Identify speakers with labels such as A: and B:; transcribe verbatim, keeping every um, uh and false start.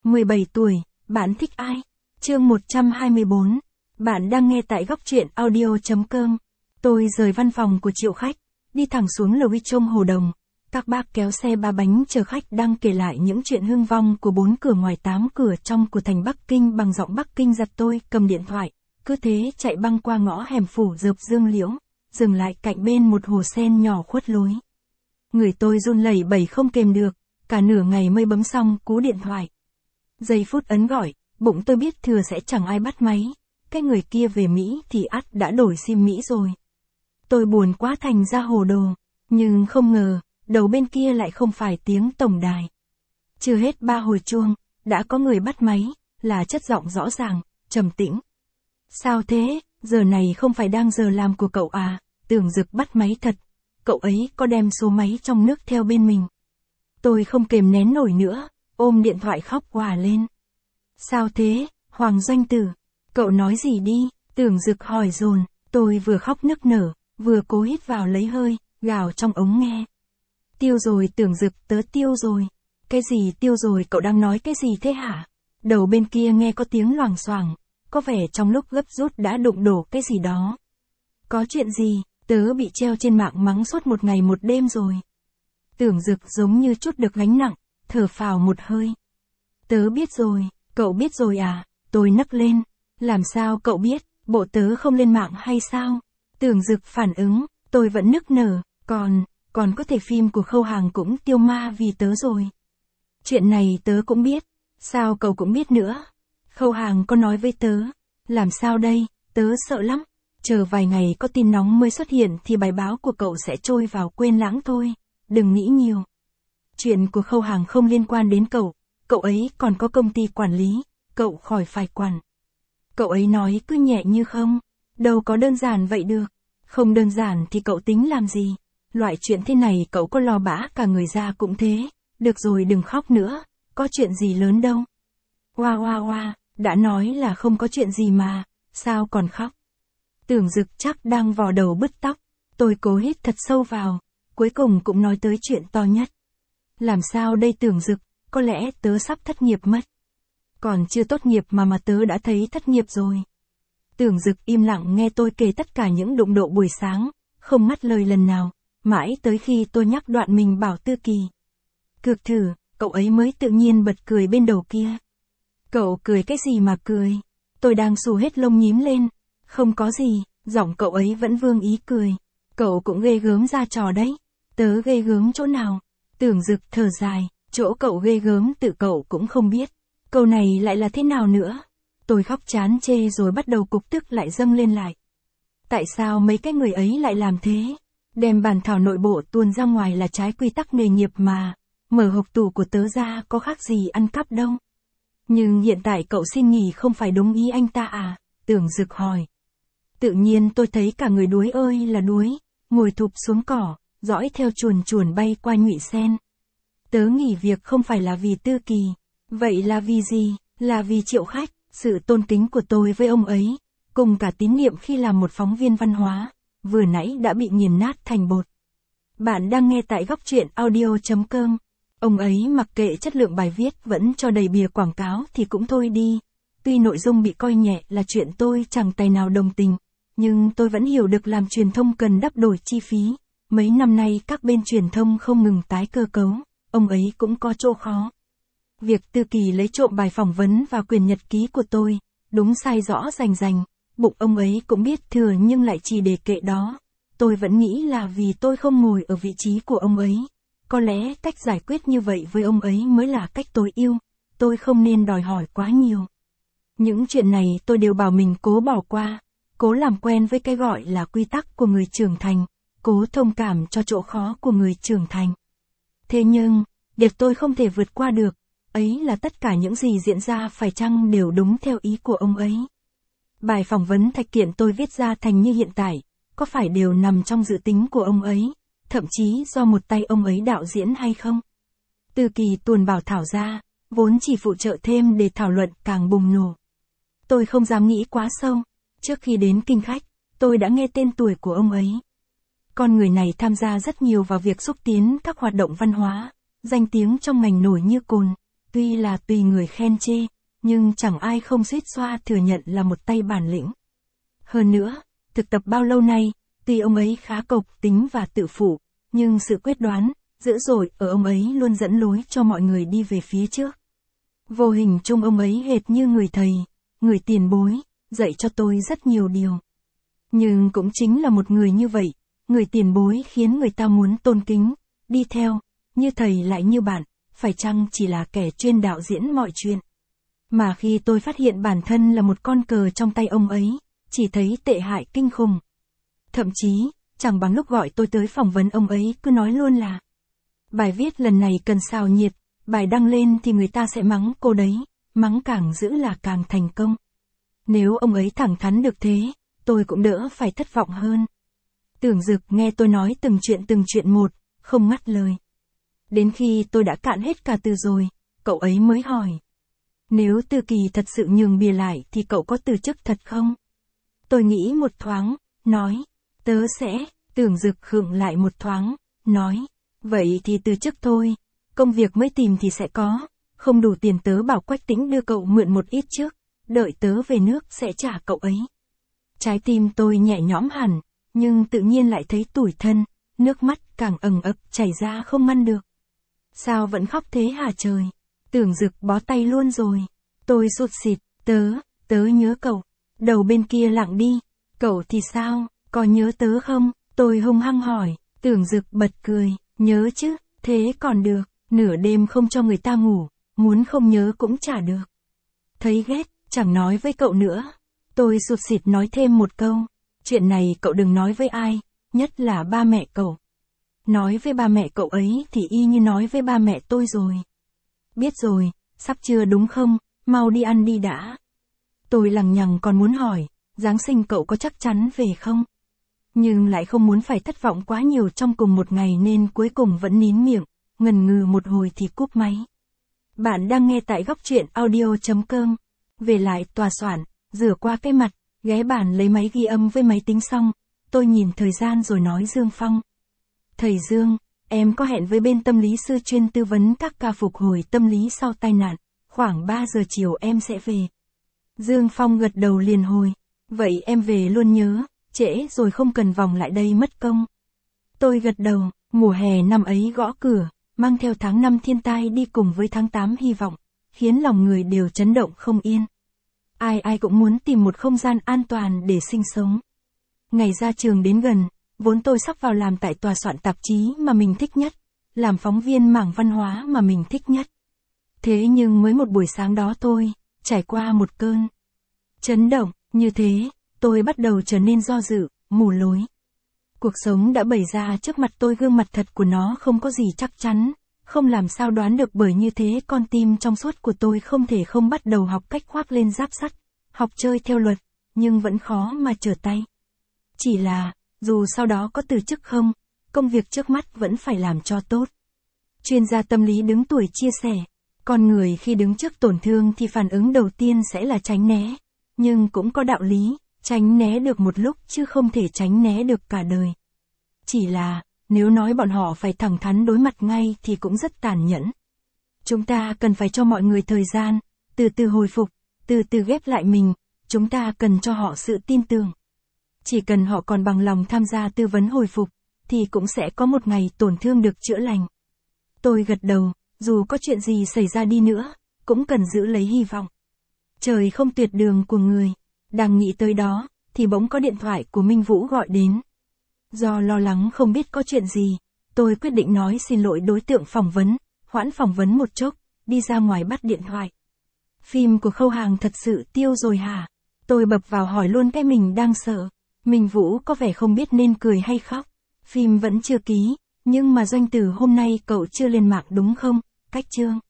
A: mười bảy tuổi, bạn thích ai? Chương một trăm hai mươi bốn. Bạn đang nghe tại góc truyện audio chấm com. Tôi rời văn phòng của Triệu Khách, đi thẳng xuống lầu trong Hồ Đồng. Các bác kéo xe ba bánh chờ khách đang kể lại những chuyện hương vong của bốn cửa ngoài tám cửa trong của thành Bắc Kinh bằng giọng Bắc Kinh giật. Tôi cầm điện thoại, cứ thế chạy băng qua ngõ hẻm phủ dợp dương liễu, dừng lại cạnh bên một hồ sen nhỏ khuất lối. Người tôi run lẩy bẩy không kềm được, cả nửa ngày mới bấm xong cú điện thoại. Giây phút ấn gọi, bụng tôi biết thừa sẽ chẳng ai bắt máy, cái người kia về Mỹ thì ắt đã đổi sim Mỹ rồi. Tôi buồn quá thành ra hồ đồ, nhưng không ngờ, đầu bên kia lại không phải tiếng tổng đài. Chưa hết ba hồi chuông, đã có người bắt máy, là chất giọng rõ ràng, trầm tĩnh. Sao thế, giờ này không phải đang giờ làm của cậu à? Tưởng Dực bắt máy thật, cậu ấy có đem số máy trong nước theo bên mình. Tôi không kềm nén nổi nữa, ôm điện thoại khóc òa lên. Sao thế, Hoàng Doanh Tử? Cậu nói gì đi? Tưởng Dực hỏi dồn. Tôi vừa khóc nức nở, vừa cố hít vào lấy hơi, gào trong ống nghe. Tiêu rồi Tưởng Dực, tớ tiêu rồi. Cái gì tiêu rồi, cậu đang nói cái gì thế hả? Đầu bên kia nghe có tiếng loảng xoảng, có vẻ trong lúc gấp rút đã đụng đổ cái gì đó. Có chuyện gì? Tớ bị treo trên mạng mắng suốt một ngày một đêm rồi. Tưởng Dực giống như chút được gánh nặng, thở phào một hơi. Tớ biết rồi, cậu biết rồi à? Tôi nấc lên. Làm sao cậu biết, bộ tớ không lên mạng hay sao? Tưởng Dực phản ứng, tôi vẫn nức nở, còn, còn có thể phim của Khâu Hàng cũng tiêu ma vì tớ rồi. Chuyện này tớ cũng biết, sao cậu cũng biết nữa? Khâu Hàng có nói với tớ, làm sao đây, tớ sợ lắm. Chờ vài ngày có tin nóng mới xuất hiện thì bài báo của cậu sẽ trôi vào quên lãng thôi, đừng nghĩ nhiều. Chuyện của Khâu Hàng không liên quan đến cậu, cậu ấy còn có công ty quản lý, cậu khỏi phải quản. Cậu ấy nói cứ nhẹ như không, đâu có đơn giản vậy được, không đơn giản thì cậu tính làm gì, loại chuyện thế này cậu có lo bã cả người ra cũng thế, được rồi đừng khóc nữa, có chuyện gì lớn đâu. Oa oa oa, đã nói là không có chuyện gì mà, sao còn khóc? Tưởng Dực chắc đang vò đầu bứt tóc, tôi cố hít thật sâu vào, cuối cùng cũng nói tới chuyện to nhất. Làm sao đây Tưởng Dực, có lẽ tớ sắp thất nghiệp mất. Còn chưa tốt nghiệp mà mà tớ đã thấy thất nghiệp rồi. Tưởng Dực im lặng nghe tôi kể tất cả những đụng độ buổi sáng, không ngắt lời lần nào, mãi tới khi tôi nhắc đoạn mình bảo Tư Kỳ. Cược thử, cậu ấy mới tự nhiên bật cười bên đầu kia. Cậu cười cái gì mà cười? Tôi đang xù hết lông nhím lên. Không có gì, giọng cậu ấy vẫn vương ý cười. Cậu cũng ghê gớm ra trò đấy. Tớ ghê gớm chỗ nào? Tưởng Dực thở dài, chỗ cậu ghê gớm tự cậu cũng không biết. Câu này lại là thế nào nữa? Tôi khóc chán chê rồi bắt đầu cục tức lại dâng lên lại. Tại sao mấy cái người ấy lại làm thế? Đem bản thảo nội bộ tuôn ra ngoài là trái quy tắc nghề nghiệp mà. Mở hộp tủ của tớ ra có khác gì ăn cắp đâu. Nhưng hiện tại cậu xin nghỉ không phải đúng ý anh ta à? Tưởng Dực hỏi. Tự nhiên tôi thấy cả người đuối ơi là đuối, ngồi thụp xuống cỏ, dõi theo chuồn chuồn bay qua nhụy sen. Tớ nghỉ việc không phải là vì Tư Kỳ. Vậy là vì gì? Là vì Triệu Khách, sự tôn kính của tôi với ông ấy, cùng cả tín niệm khi làm một phóng viên văn hóa, vừa nãy đã bị nghiền nát thành bột. Bạn đang nghe tại góc truyện audio chấm com. Ông ấy mặc kệ chất lượng bài viết vẫn cho đầy bìa quảng cáo thì cũng thôi đi. Tuy nội dung bị coi nhẹ là chuyện tôi chẳng tài nào đồng tình, nhưng tôi vẫn hiểu được làm truyền thông cần đắp đổi chi phí. Mấy năm nay các bên truyền thông không ngừng tái cơ cấu, ông ấy cũng có chỗ khó. Việc Tư Kỳ lấy trộm bài phỏng vấn và quyền nhật ký của tôi, đúng sai rõ rành rành, bụng ông ấy cũng biết thừa nhưng lại chỉ để kệ đó. Tôi vẫn nghĩ là vì tôi không ngồi ở vị trí của ông ấy. Có lẽ cách giải quyết như vậy với ông ấy mới là cách tối ưu, tôi không nên đòi hỏi quá nhiều. Những chuyện này tôi đều bảo mình cố bỏ qua, cố làm quen với cái gọi là quy tắc của người trưởng thành, cố thông cảm cho chỗ khó của người trưởng thành. Thế nhưng, điều tôi không thể vượt qua được, ấy là tất cả những gì diễn ra phải chăng đều đúng theo ý của ông ấy. Bài phỏng vấn thạch kiện tôi viết ra thành như hiện tại, có phải đều nằm trong dự tính của ông ấy, thậm chí do một tay ông ấy đạo diễn hay không? Tư Kỳ tuồn bảo thảo ra, vốn chỉ phụ trợ thêm để thảo luận càng bùng nổ. Tôi không dám nghĩ quá sâu, trước khi đến Kinh Khách, tôi đã nghe tên tuổi của ông ấy. Con người này tham gia rất nhiều vào việc xúc tiến các hoạt động văn hóa, danh tiếng trong ngành nổi như cồn, tuy là tùy người khen chê, nhưng chẳng ai không suýt xoa thừa nhận là một tay bản lĩnh. Hơn nữa, thực tập bao lâu nay, tuy ông ấy khá cộc tính và tự phụ, nhưng sự quyết đoán, dữ dội ở ông ấy luôn dẫn lối cho mọi người đi về phía trước. Vô hình chung ông ấy hệt như người thầy, người tiền bối, dạy cho tôi rất nhiều điều. Nhưng cũng chính là một người như vậy, người tiền bối khiến người ta muốn tôn kính, đi theo, như thầy lại như bạn, phải chăng chỉ là kẻ chuyên đạo diễn mọi chuyện. Mà khi tôi phát hiện bản thân là một con cờ trong tay ông ấy, chỉ thấy tệ hại kinh khủng. Thậm chí, chẳng bằng lúc gọi tôi tới phỏng vấn ông ấy cứ nói luôn là bài viết lần này cần xào nhiệt, bài đăng lên thì người ta sẽ mắng cô đấy, mắng càng dữ là càng thành công. Nếu ông ấy thẳng thắn được thế, tôi cũng đỡ phải thất vọng hơn. Tưởng Dực nghe tôi nói từng chuyện từng chuyện một, không ngắt lời. Đến khi tôi đã cạn hết cả từ rồi, cậu ấy mới hỏi. Nếu Tư Kỳ thật sự nhường bìa lại thì cậu có từ chức thật không? Tôi nghĩ một thoáng, nói, tớ sẽ, Tưởng Dực khựng lại một thoáng, nói, vậy thì từ chức thôi, công việc mới tìm thì sẽ có, không đủ tiền tớ bảo Quách Tĩnh đưa cậu mượn một ít trước, đợi tớ về nước sẽ trả cậu ấy. Trái tim tôi nhẹ nhõm hẳn, nhưng tự nhiên lại thấy tủi thân, nước mắt càng ẩn ực chảy ra không ngăn được. Sao vẫn khóc thế hả trời? Tưởng Dực bó tay luôn rồi. Tôi sụt sịt, tớ, tớ nhớ cậu. Đầu bên kia lặng đi, cậu thì sao, có nhớ tớ không? Tôi hung hăng hỏi, Tưởng Dực bật cười, nhớ chứ, thế còn được, nửa đêm không cho người ta ngủ, muốn không nhớ cũng chả được. Thấy ghét, chẳng nói với cậu nữa. Tôi sụt sịt nói thêm một câu, chuyện này cậu đừng nói với ai, nhất là ba mẹ cậu. Nói với ba mẹ cậu ấy thì y như nói với ba mẹ tôi rồi. Biết rồi, sắp trưa đúng không, mau đi ăn đi đã. Tôi lằng nhằng còn muốn hỏi, Giáng sinh cậu có chắc chắn về không? Nhưng lại không muốn phải thất vọng quá nhiều trong cùng một ngày nên cuối cùng vẫn nín miệng, ngần ngừ một hồi thì cúp máy. Bạn đang nghe tại góc truyện audio chấm com. Về lại tòa soạn, rửa qua cái mặt, ghé bàn lấy máy ghi âm với máy tính xong, tôi nhìn thời gian rồi nói Dương Phong. Thầy Dương, em có hẹn với bên tâm lý sư chuyên tư vấn các ca phục hồi tâm lý sau tai nạn, khoảng ba giờ chiều em sẽ về. Dương Phong gật đầu liền hồi, vậy em về luôn nhớ, trễ rồi không cần vòng lại đây mất công. Tôi gật đầu, mùa hè năm ấy gõ cửa, mang theo tháng năm thiên tai đi cùng với tháng tám hy vọng, khiến lòng người đều chấn động không yên. Ai ai cũng muốn tìm một không gian an toàn để sinh sống. Ngày ra trường đến gần, vốn tôi sắp vào làm tại tòa soạn tạp chí mà mình thích nhất, làm phóng viên mảng văn hóa mà mình thích nhất. Thế nhưng mới một buổi sáng đó thôi, trải qua một cơn chấn động, như thế, tôi bắt đầu trở nên do dự, mù lối. Cuộc sống đã bày ra trước mặt tôi gương mặt thật của nó không có gì chắc chắn, không làm sao đoán được bởi như thế con tim trong suốt của tôi không thể không bắt đầu học cách khoác lên giáp sắt, học chơi theo luật, nhưng vẫn khó mà trở tay. Chỉ là, dù sau đó có từ chức không, công việc trước mắt vẫn phải làm cho tốt. Chuyên gia tâm lý đứng tuổi chia sẻ, con người khi đứng trước tổn thương thì phản ứng đầu tiên sẽ là tránh né, nhưng cũng có đạo lý, tránh né được một lúc chứ không thể tránh né được cả đời. Chỉ là, nếu nói bọn họ phải thẳng thắn đối mặt ngay thì cũng rất tàn nhẫn. Chúng ta cần phải cho mọi người thời gian, từ từ hồi phục, từ từ ghép lại mình, chúng ta cần cho họ sự tin tưởng. Chỉ cần họ còn bằng lòng tham gia tư vấn hồi phục, thì cũng sẽ có một ngày tổn thương được chữa lành. Tôi gật đầu, dù có chuyện gì xảy ra đi nữa, cũng cần giữ lấy hy vọng. Trời không tuyệt đường của người. Đang nghĩ tới đó, thì bỗng có điện thoại của Minh Vũ gọi đến. Do lo lắng không biết có chuyện gì, tôi quyết định nói xin lỗi đối tượng phỏng vấn, hoãn phỏng vấn một chốc, đi ra ngoài bắt điện thoại. Phim của Khâu Hàng thật sự tiêu rồi hả? Tôi bập vào hỏi luôn cái mình đang sợ. Minh Vũ có vẻ không biết nên cười hay khóc. Phim vẫn chưa ký, nhưng mà doanh từ hôm nay cậu chưa lên mạng đúng không? Cách chương.